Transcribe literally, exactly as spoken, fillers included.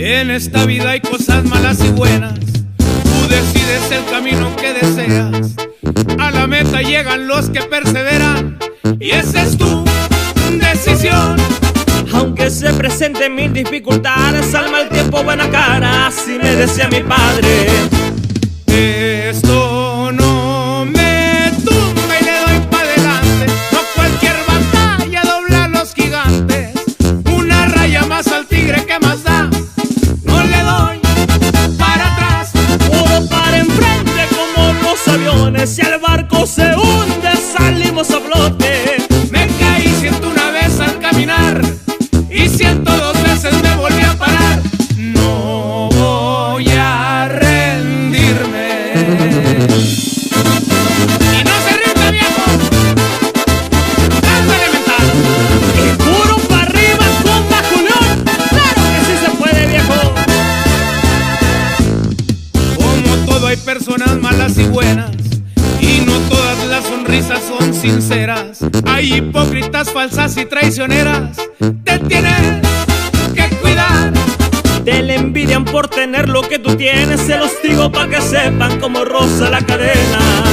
En esta vida hay cosas malas y buenas. Tú decides el camino que deseas. A la meta llegan los que perseveran, y esa es tu decisión. Aunque se presenten mil dificultades, al mal tiempo buena cara, así me decía mi padre. Esto no me tumba y le doy pa' adelante. No cualquier batalla dobla a los gigantes. Una raya más al tigre, ¿qué más da? No le doy para atrás. Puro para enfrente como los aviones. Si el barco se hunde, salimos a flote. Me caí ciento una vez al caminar, y ciento dos veces me volví a parar. No voy a rendirme. Y no se rinda, viejo. Cántale mental. Y puro para arriba con Bajulión. Claro que sí se puede, viejo. Como todo hay personas malas y buenas, y no todas las sonrisas son sinceras. Hay hipócritas, falsas y traicioneras. Te tienes que cuidar. Te le envidian por tener lo que tú tienes. Se los digo pa' que sepan cómo roza la cadena.